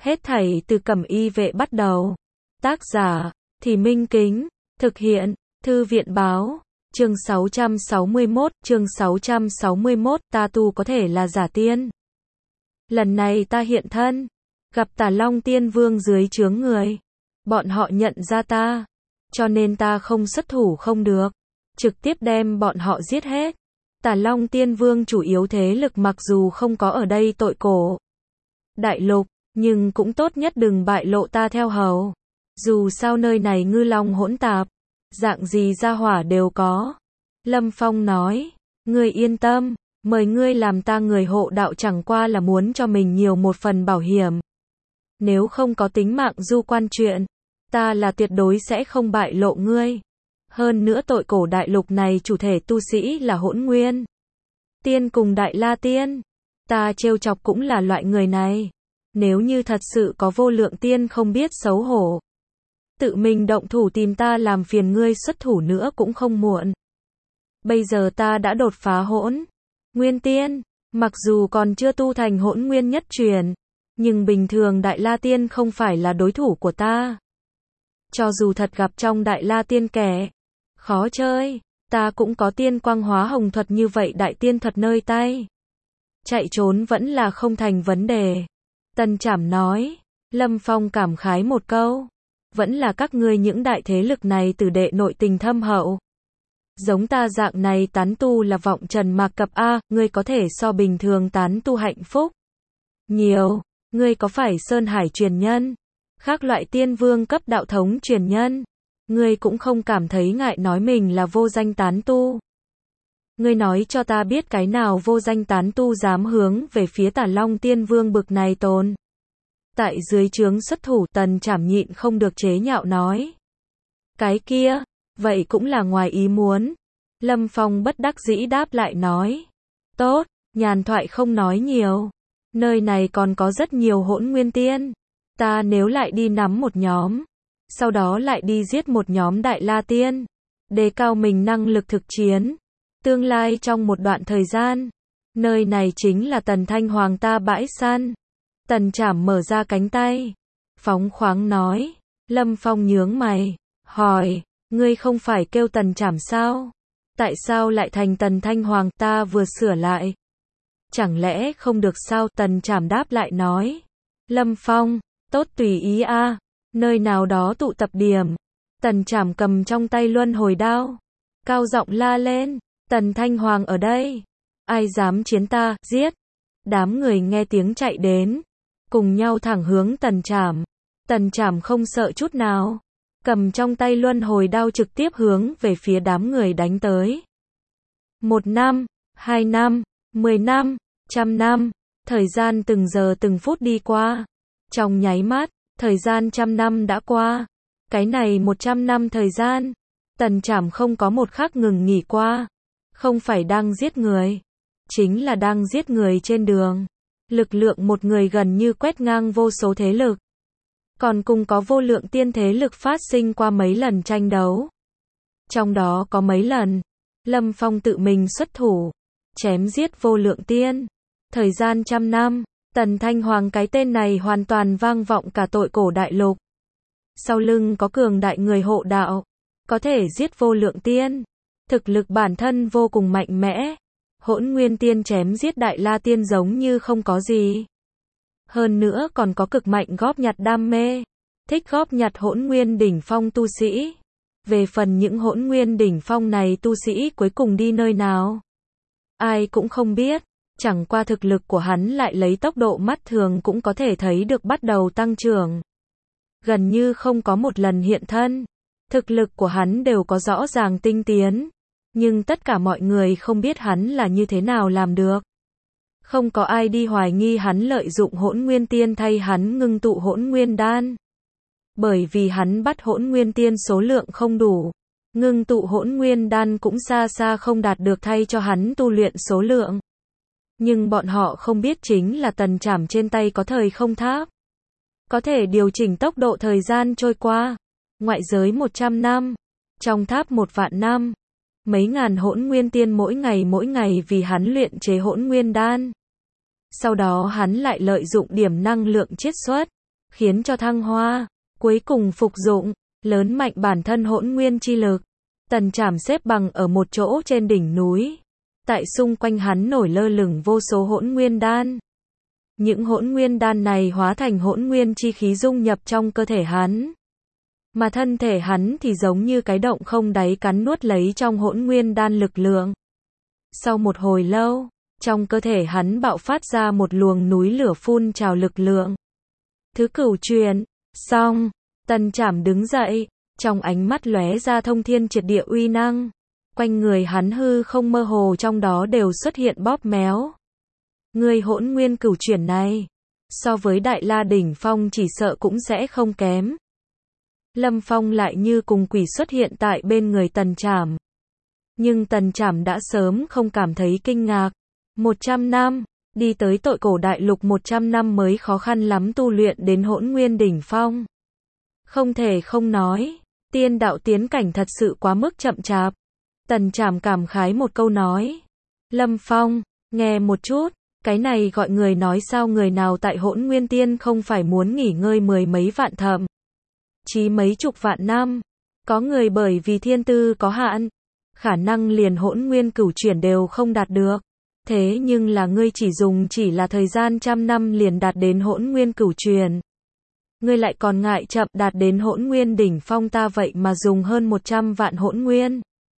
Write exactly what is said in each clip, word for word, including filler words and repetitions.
Hết thảy từ Cẩm Y Vệ bắt đầu. Tác giả, Thì Minh Kính. Thực hiện, Thư viện Báo. Chương sáu trăm sáu mươi mốt, chương sáu trăm sáu mươi mốt, ta tu có thể là giả tiên. Lần này ta hiện thân, gặp Tà Long Tiên Vương dưới trướng người. Bọn họ nhận ra ta, cho nên ta không xuất thủ không được. Trực tiếp đem bọn họ giết hết. Tà Long Tiên Vương chủ yếu thế lực mặc dù không có ở đây tội cổ đại lục, nhưng cũng tốt nhất đừng bại lộ ta theo hầu. Dù sao nơi này ngư long hỗn tạp, dạng gì gia hỏa đều có. Lâm Phong nói, ngươi yên tâm, mời ngươi làm ta người hộ đạo chẳng qua là muốn cho mình nhiều một phần bảo hiểm. Nếu không có tính mạng du quan chuyện, ta là tuyệt đối sẽ không bại lộ ngươi. Hơn nữa tội cổ đại lục này chủ thể tu sĩ là Hỗn Nguyên Tiên cùng Đại La Tiên. Ta trêu chọc cũng là loại người này. Nếu như thật sự có vô lượng tiên không biết xấu hổ, tự mình động thủ tìm ta làm phiền ngươi xuất thủ nữa cũng không muộn. Bây giờ ta đã đột phá Hỗn Nguyên Tiên, mặc dù còn chưa tu thành Hỗn Nguyên nhất truyền, nhưng bình thường Đại La Tiên không phải là đối thủ của ta. Cho dù thật gặp trong Đại La Tiên kẻ khó chơi, ta cũng có tiên quang hóa hồng thuật như vậy đại tiên thuật nơi tay. Chạy trốn vẫn là không thành vấn đề. Tần Trảm nói. Lâm Phong cảm khái một câu. Vẫn là các ngươi những đại thế lực này tử đệ nội tình thâm hậu. Giống ta dạng này tán tu là vọng trần mạc cập a, ngươi có thể so bình thường tán tu hạnh phúc nhiều. Ngươi có phải Sơn Hải truyền nhân, khác loại tiên vương cấp đạo thống truyền nhân? Ngươi cũng không cảm thấy ngại nói mình là vô danh tán tu. Ngươi nói cho ta biết cái nào vô danh tán tu dám hướng về phía Tà Long Tiên Vương bực này tồn tại dưới trướng xuất thủ. Tần Trảm nhịn không được chế nhạo nói. Cái kia, vậy cũng là ngoài ý muốn. Lâm Phong bất đắc dĩ đáp lại nói. Tốt, nhàn thoại không nói nhiều. Nơi này còn có rất nhiều Hỗn Nguyên Tiên. Ta nếu lại đi nắm một nhóm, sau đó lại đi giết một nhóm Đại La Tiên, đề cao mình năng lực thực chiến. Tương lai trong một đoạn thời gian, nơi này chính là Tần Thanh Hoàng ta bãi săn. Tần Trảm mở ra cánh tay, phóng khoáng nói. Lâm Phong nhướng mày, hỏi, ngươi không phải kêu Tần Trảm sao? Tại sao lại thành Tần Thanh Hoàng? Ta vừa sửa lại. Chẳng lẽ không được sao? Tần Trảm đáp lại nói. Lâm Phong, tốt tùy ý a. Nơi nào đó tụ tập điểm. Tần Trảm cầm trong tay luân hồi đao, cao giọng la lên. Tần Thanh Hoàng ở đây, ai dám chiến ta, giết. Đám người nghe tiếng chạy đến, cùng nhau thẳng hướng Tần Trảm. Tần Trảm không sợ chút nào, cầm trong tay luân hồi đao trực tiếp hướng về phía đám người đánh tới. Một năm, hai năm, mười năm, trăm năm, thời gian từng giờ từng phút đi qua. Trong nháy mắt, thời gian trăm năm đã qua. Cái này một trăm năm thời gian, Tần Trảm không có một khắc ngừng nghỉ qua. Không phải đang giết người, chính là đang giết người trên đường. Lực lượng một người gần như quét ngang vô số thế lực. Còn cùng có vô lượng tiên thế lực phát sinh qua mấy lần tranh đấu. Trong đó có mấy lần, Lâm Phong tự mình xuất thủ, chém giết vô lượng tiên. Thời gian trăm năm, Tần Thanh Hoàng cái tên này hoàn toàn vang vọng cả tội cổ đại lục. Sau lưng có cường đại người hộ đạo, có thể giết vô lượng tiên. Thực lực bản thân vô cùng mạnh mẽ. Hỗn Nguyên Tiên chém giết Đại La Tiên giống như không có gì. Hơn nữa còn có cực mạnh góp nhặt đam mê, thích góp nhặt hỗn nguyên đỉnh phong tu sĩ. Về phần những hỗn nguyên đỉnh phong này tu sĩ cuối cùng đi nơi nào, ai cũng không biết. Chẳng qua thực lực của hắn lại lấy tốc độ mắt thường cũng có thể thấy được bắt đầu tăng trưởng. Gần như không có một lần hiện thân, thực lực của hắn đều có rõ ràng tinh tiến. Nhưng tất cả mọi người không biết hắn là như thế nào làm được. Không có ai đi hoài nghi hắn lợi dụng hỗn nguyên tiên thay hắn ngưng tụ hỗn nguyên đan. Bởi vì hắn bắt hỗn nguyên tiên số lượng không đủ. Ngưng tụ hỗn nguyên đan cũng xa xa không đạt được thay cho hắn tu luyện số lượng. Nhưng bọn họ không biết chính là Tần Trảm trên tay có thời không tháp. Có thể điều chỉnh tốc độ thời gian trôi qua. Ngoại giới một trăm năm, trong tháp một vạn năm. Mấy ngàn hỗn nguyên tiên mỗi ngày mỗi ngày vì hắn luyện chế hỗn nguyên đan. Sau đó hắn lại lợi dụng điểm năng lượng chiết xuất, khiến cho thăng hoa, cuối cùng phục dụng, lớn mạnh bản thân hỗn nguyên chi lực. Tần Trảm xếp bằng ở một chỗ trên đỉnh núi. Tại xung quanh hắn nổi lơ lửng vô số hỗn nguyên đan. Những hỗn nguyên đan này hóa thành hỗn nguyên chi khí dung nhập trong cơ thể hắn. Mà thân thể hắn thì giống như cái động không đáy cắn nuốt lấy trong hỗn nguyên đan lực lượng. Sau một hồi lâu, trong cơ thể hắn bạo phát ra một luồng núi lửa phun trào lực lượng. Thứ cửu truyền, xong, Tần Trảm đứng dậy, trong ánh mắt lóe ra thông thiên triệt địa uy năng. Quanh người hắn hư không mơ hồ trong đó đều xuất hiện bóp méo. Người hỗn nguyên cửu chuyển này, so với Đại La đỉnh phong chỉ sợ cũng sẽ không kém. Lâm Phong lại như cùng quỷ xuất hiện tại bên người Tần Trảm. Nhưng Tần Trảm đã sớm không cảm thấy kinh ngạc. Một trăm năm, đi tới tội cổ đại lục một trăm năm mới khó khăn lắm tu luyện đến hỗn nguyên đỉnh phong. Không thể không nói, tiên đạo tiến cảnh thật sự quá mức chậm chạp. Tần Trảm cảm khái một câu nói. Lâm Phong, nghe một chút, cái này gọi người nói sao, người nào tại hỗn nguyên tiên không phải muốn nghỉ ngơi mười mấy vạn thậm chí mấy chục vạn năm. Có người bởi vì thiên tư có hạn, khả năng liền hỗn nguyên cửu chuyển đều không đạt được. Thế nhưng là ngươi chỉ dùng chỉ là thời gian trăm năm liền đạt đến hỗn nguyên cửu truyền. Ngươi lại còn ngại chậm đạt đến hỗn nguyên đỉnh phong, ta vậy mà dùng hơn một trăm vạn hỗn nguyên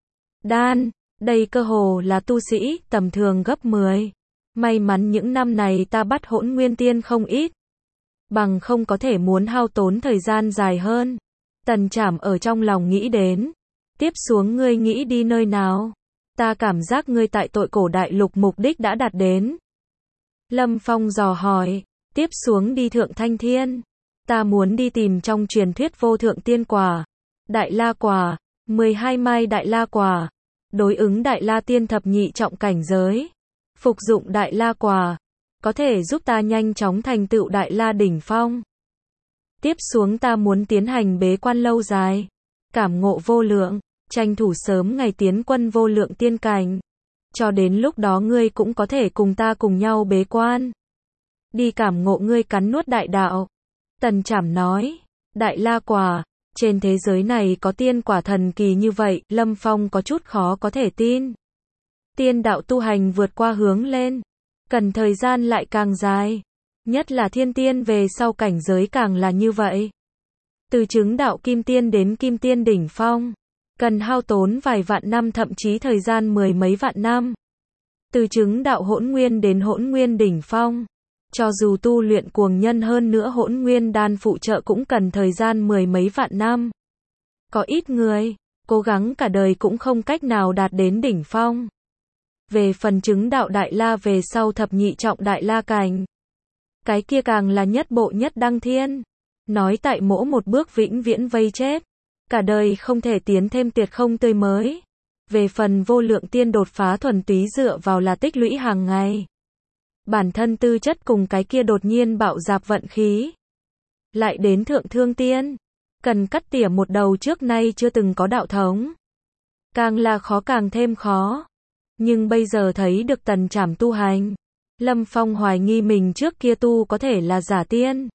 đan, đây cơ hồ là tu sĩ tầm thường gấp mười. May mắn những năm này ta bắt hỗn nguyên tiên không ít, bằng không có thể muốn hao tốn thời gian dài hơn. Tần Trảm ở trong lòng nghĩ đến. Tiếp xuống ngươi nghĩ đi nơi nào? Ta cảm giác ngươi tại tội cổ đại lục mục đích đã đạt đến. Lâm Phong dò hỏi. Tiếp xuống đi Thượng Thanh Thiên. Ta muốn đi tìm trong truyền thuyết vô thượng tiên quả, Đại La quả, mười hai mai Đại La quả, đối ứng Đại La tiên thập nhị trọng cảnh giới. Phục dụng Đại La quả, có thể giúp ta nhanh chóng thành tựu Đại La đỉnh phong. Tiếp xuống ta muốn tiến hành bế quan lâu dài, cảm ngộ vô lượng, tranh thủ sớm ngày tiến quân vô lượng tiên cảnh. Cho đến lúc đó ngươi cũng có thể cùng ta cùng nhau bế quan. Đi cảm ngộ ngươi cắn nuốt đại đạo. Tần Trảm nói, Đại La quả, trên thế giới này có tiên quả thần kỳ như vậy, Lâm Phong có chút khó có thể tin. Tiên đạo tu hành vượt qua hướng lên, cần thời gian lại càng dài, nhất là thiên tiên về sau cảnh giới càng là như vậy. Từ chứng đạo kim tiên đến kim tiên đỉnh phong, cần hao tốn vài vạn năm thậm chí thời gian mười mấy vạn năm. Từ chứng đạo hỗn nguyên đến hỗn nguyên đỉnh phong, cho dù tu luyện cuồng nhân hơn nữa hỗn nguyên đan phụ trợ cũng cần thời gian mười mấy vạn năm. Có ít người, cố gắng cả đời cũng không cách nào đạt đến đỉnh phong. Về phần chứng đạo Đại La về sau thập nhị trọng Đại La cảnh, cái kia càng là nhất bộ nhất đăng thiên. Nói tại mỗi một bước vĩnh viễn vây chết, cả đời không thể tiến thêm tuyệt không tươi mới. Về phần vô lượng tiên đột phá thuần túy dựa vào là tích lũy hàng ngày. Bản thân tư chất cùng cái kia đột nhiên bạo dạp vận khí. Lại đến thượng thương tiên, cần cắt tỉa một đầu trước nay chưa từng có đạo thống. Càng là khó càng thêm khó. Nhưng bây giờ thấy được Tần Trảm tu hành, Lâm Phong hoài nghi mình trước kia tu có thể là giả tiên.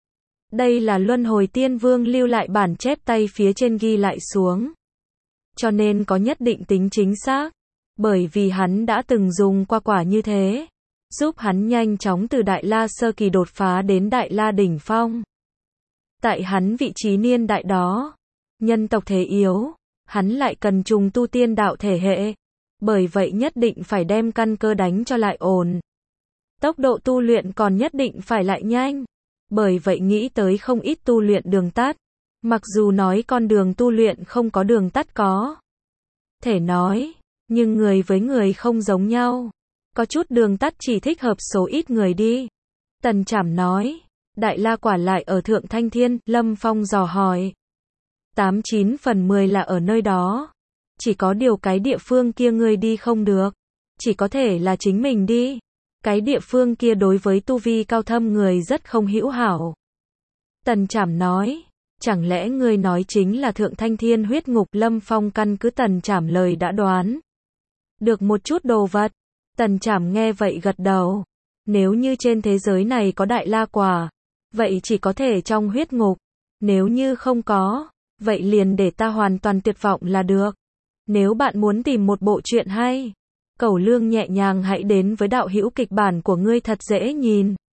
Đây là Luân Hồi Tiên Vương lưu lại bản chép tay phía trên ghi lại xuống. Cho nên có nhất định tính chính xác. Bởi vì hắn đã từng dùng qua quả như thế, giúp hắn nhanh chóng từ Đại La sơ kỳ đột phá đến Đại La đỉnh phong. Tại hắn vị trí niên đại đó, nhân tộc thế yếu, hắn lại cần trùng tu tiên đạo thể hệ. Bởi vậy nhất định phải đem căn cơ đánh cho lại ổn. Tốc độ tu luyện còn nhất định phải lại nhanh. Bởi vậy nghĩ tới không ít tu luyện đường tắt. Mặc dù nói con đường tu luyện không có đường tắt có thể nói, nhưng người với người không giống nhau. Có chút đường tắt chỉ thích hợp số ít người đi. Tần Trảm nói, Đại La quả lại ở Thượng Thanh Thiên, Lâm Phong dò hỏi. Tám chín phần mười là ở nơi đó. Chỉ có điều cái địa phương kia ngươi đi không được. Chỉ có thể là chính mình đi. Cái địa phương kia đối với tu vi cao thâm người rất không hữu hảo. Tần Trảm nói, chẳng lẽ ngươi nói chính là Thượng Thanh Thiên huyết ngục? Lâm Phong căn cứ Tần Trảm lời đã đoán được một chút đồ vật. Tần Trảm nghe vậy gật đầu. Nếu như trên thế giới này có Đại La quả, vậy chỉ có thể trong huyết ngục. Nếu như không có, vậy liền để ta hoàn toàn tuyệt vọng là được. Nếu bạn muốn tìm một bộ truyện hay, Cẩu Lương nhẹ nhàng hãy đến với đạo hữu kịch bản của ngươi thật dễ nhìn.